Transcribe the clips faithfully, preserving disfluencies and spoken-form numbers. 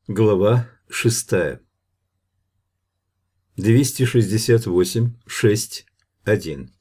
Глава шестая. двести шестьдесят восемь шесть один.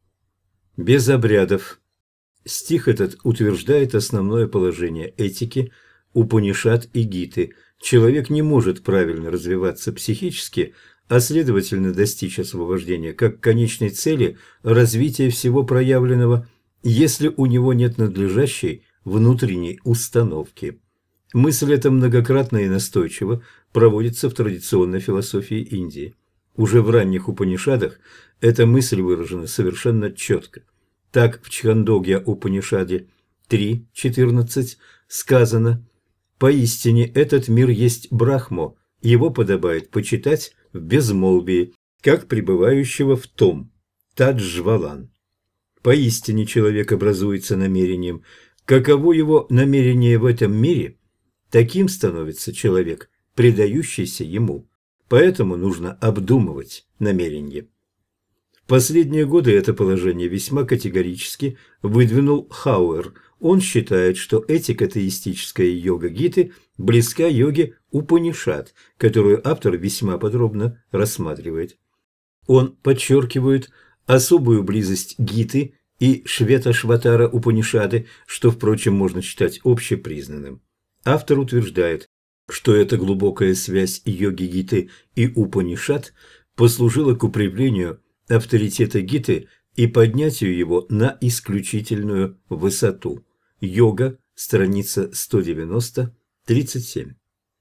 Без обрядов. Стих этот утверждает основное положение этики Упанишад и Гиты. Человек не может правильно развиваться психически, а следовательно достичь освобождения как конечной цели развития всего проявленного, если у него нет надлежащей внутренней установки. Мысль эта многократно и настойчиво проводится в традиционной философии Индии. Уже в ранних Упанишадах эта мысль выражена совершенно четко. Так в Чхандогья-Упанишаде три четырнадцать сказано: «Поистине этот мир есть Брахмо, его подобает почитать в безмолвии, как пребывающего в том». Таджвалан. Поистине человек образуется намерением. Каково его намерение в этом мире, таким становится человек, предающийся ему. Поэтому нужно обдумывать намерение. В последние годы это положение весьма категорически выдвинул Хауэр. Он считает, что этика теистическая йога Гиты близка йоге Упанишад, которую автор весьма подробно рассматривает. Он подчеркивает особую близость Гиты и Швета-Шватара Упанишады, что, впрочем, можно считать общепризнанным. Автор утверждает, что эта глубокая связь йоги Гиты и Упанишад послужила к укреплению авторитета Гиты и поднятию его на исключительную высоту. Йога, страница сто девяносто, тридцать семь.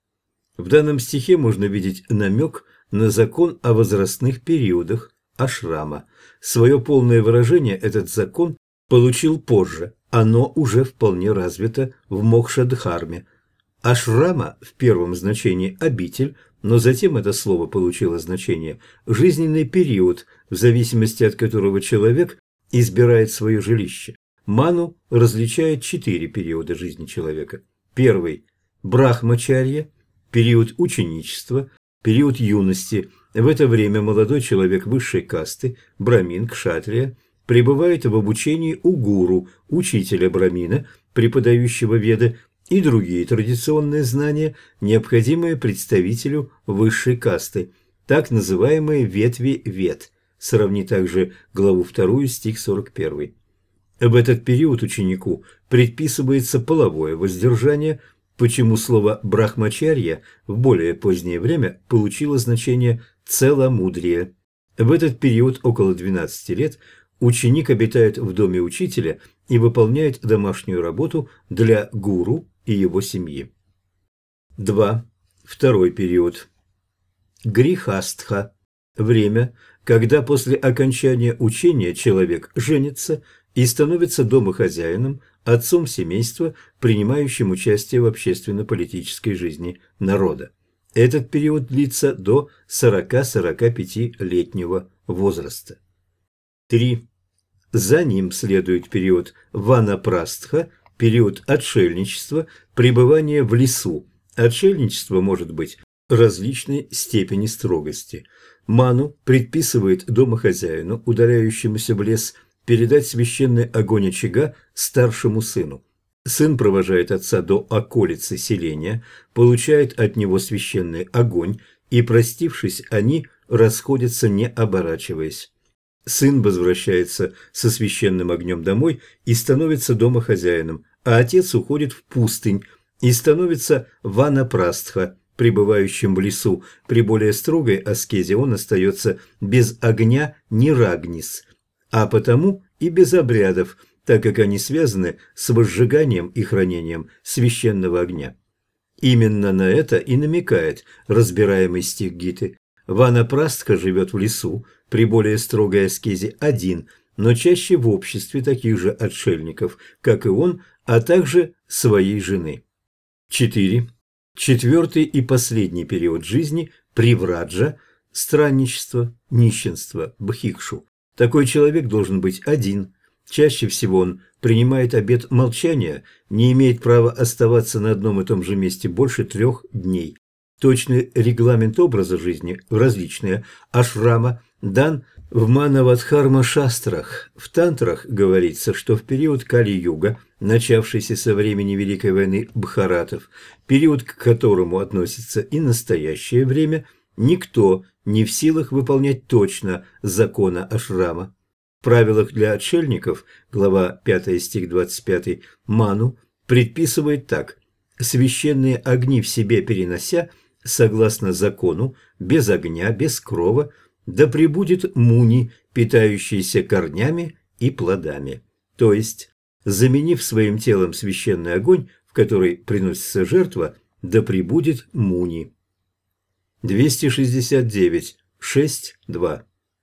В данном стихе можно видеть намек на закон о возрастных периодах ашрама. Свое полное выражение этот закон получил позже. Оно уже вполне развито в Мокша-дхарме. Ашрама в первом значении обитель, но затем это слово получило значение жизненный период, в зависимости от которого человек избирает свое жилище. Ману различает четыре периода жизни человека. Первый – брахмачарья, период ученичества, период юности. В это время молодой человек высшей касты, брамин, кшатрия, пребывает в обучении у гуру, учителя брамина, преподающего веды, и другие традиционные знания, необходимые представителю высшей касты, так называемые ветви вед. Сравни также главу вторую, стих сорок один. В этот период ученику предписывается половое воздержание, почему слово «брахмачарья» в более позднее время получило значение «целомудрие». В этот период, около двенадцати лет, ученик обитает в доме учителя и выполняет домашнюю работу для гуру и его семьи. два. Второй период. Грихастха. Время, когда после окончания учения человек женится и становится домохозяином, отцом семейства, принимающим участие в общественно-политической жизни народа. Этот период длится до сорока-сорока пятилетнего возраста. три. За ним следует период ванапрастха, период отшельничества, пребывания в лесу. Отшельничество может быть различной степени строгости. Ману предписывает домохозяину, удаляющемуся в лес, передать священный огонь очага старшему сыну. Сын провожает отца до околицы селения, получает от него священный огонь, и, простившись, они расходятся, не оборачиваясь. Сын возвращается со священным огнем домой и становится домохозяином, а отец уходит в пустынь и становится ванапрастха, пребывающим в лесу. При более строгой аскезе он остается без огня нирагнис, а потому и без обрядов, так как они связаны с возжиганием и хранением священного огня. Именно на это и намекает разбираемый стих Гиты. Ванапрастха живет в лесу, при более строгой аскезе один, но чаще в обществе таких же отшельников, как и он, а также своей жены. четыре. Четвертый и последний период жизни – привраджа, странничество, нищенство, бхикшу. Такой человек должен быть один. Чаще всего он принимает обет молчания, не имеет права оставаться на одном и том же месте больше трех дней. Точный регламент образа жизни в различные ашрама дан В Манавадхарма-шастрах, в тантрах говорится, что в период Кали-юга, начавшийся со времени Великой войны Бхаратов, период, к которому относится и настоящее время, никто не в силах выполнять точно закона ашрама. В правилах для отшельников, глава пятая, стих двадцать пятый, Ману предписывает так: «Священные огни в себе перенося, согласно закону, без огня, без крова, да пребудет муни, питающийся корнями и плодами». То есть, заменив своим телом священный огонь, в который приносится жертва, да пребудет муни. двести шестьдесят девять, шесть, два.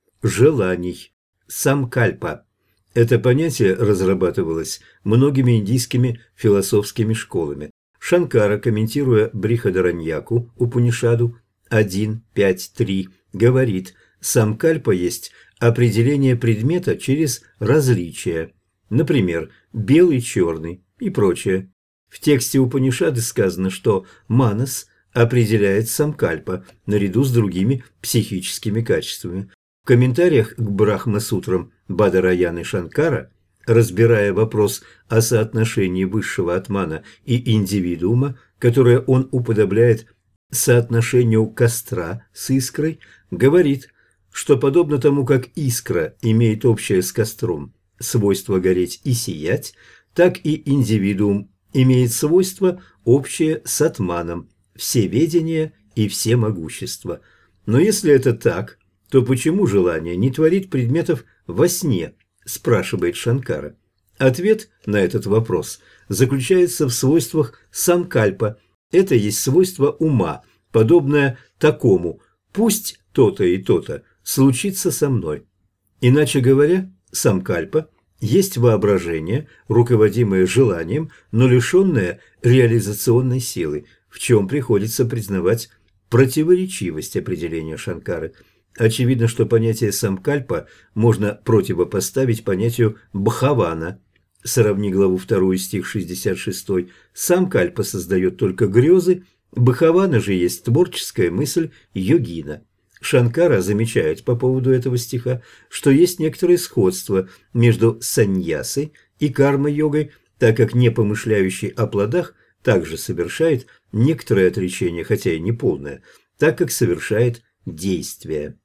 Желаний. Самкальпа. Это понятие разрабатывалось многими индийскими философскими школами. Шанкара, комментируя Брихадараньяку Упанишаду один, пять, три, говорит: самкальпа есть определение предмета через различия, например, белый-черный и прочее. В тексте Упанишады сказано, что манас определяет самкальпа наряду с другими психическими качествами. В комментариях к Брахма-сутрам Бадараяны Шанкара, разбирая вопрос о соотношении высшего атмана и индивидуума, которое он уподобляет соотношению костра с искрой, говорит, что подобно тому, как искра имеет общее с костром свойство гореть и сиять, так и индивидуум имеет свойство общее с атманом, всеведение и всемогущество. Но если это так, то почему желание не творит предметов во сне, спрашивает Шанкара. Ответ на этот вопрос заключается в свойствах самкальпа. Это есть свойство ума, подобное такому: пусть то-то и то-то случится со мной. Иначе говоря, самкальпа есть воображение, руководимое желанием, но лишенное реализационной силы, в чем приходится признавать противоречивость определения Шанкары. Очевидно, что понятие самкальпа можно противопоставить понятию бхавана. Сравни главу вторую, стих шестьдесят шесть. Самкальпа создает только грезы, бхавана же есть творческая мысль йогина. Шанкара замечает по поводу этого стиха, что есть некоторое сходство между саньясой и карма-йогой, так как не помышляющий о плодах также совершает некоторое отречение, хотя и не полное, так как совершает действие.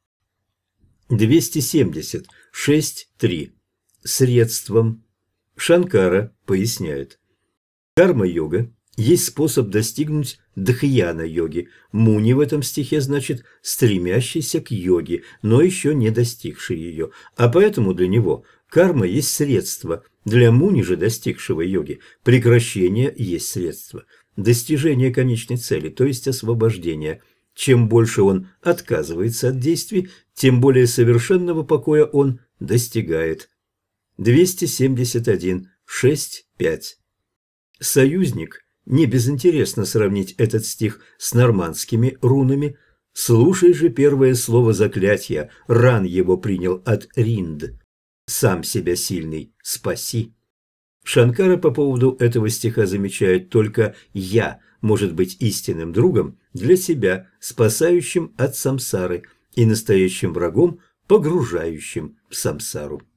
двести семьдесят шесть, три. Средством. Шанкара поясняет: карма-йога есть способ достигнуть дхьяна-йоги. Муни в этом стихе значит стремящийся к йоге, но еще не достигший ее, а поэтому для него карма есть средство. Для муни же, достигшего йоги, прекращение есть средство, достижение конечной цели, то есть освобождение. Чем больше он отказывается от действий, тем более совершенного покоя он достигает. двести семьдесят один, шесть, пять. Союзник. Не безинтересно сравнить этот стих с нормандскими рунами. «Слушай же первое слово заклятия, ран его принял от Ринд. Сам себя сильный спаси». Шанкара по поводу этого стиха замечает только «я» может быть истинным другом для себя, спасающим от самсары, и настоящим врагом, погружающим в самсару.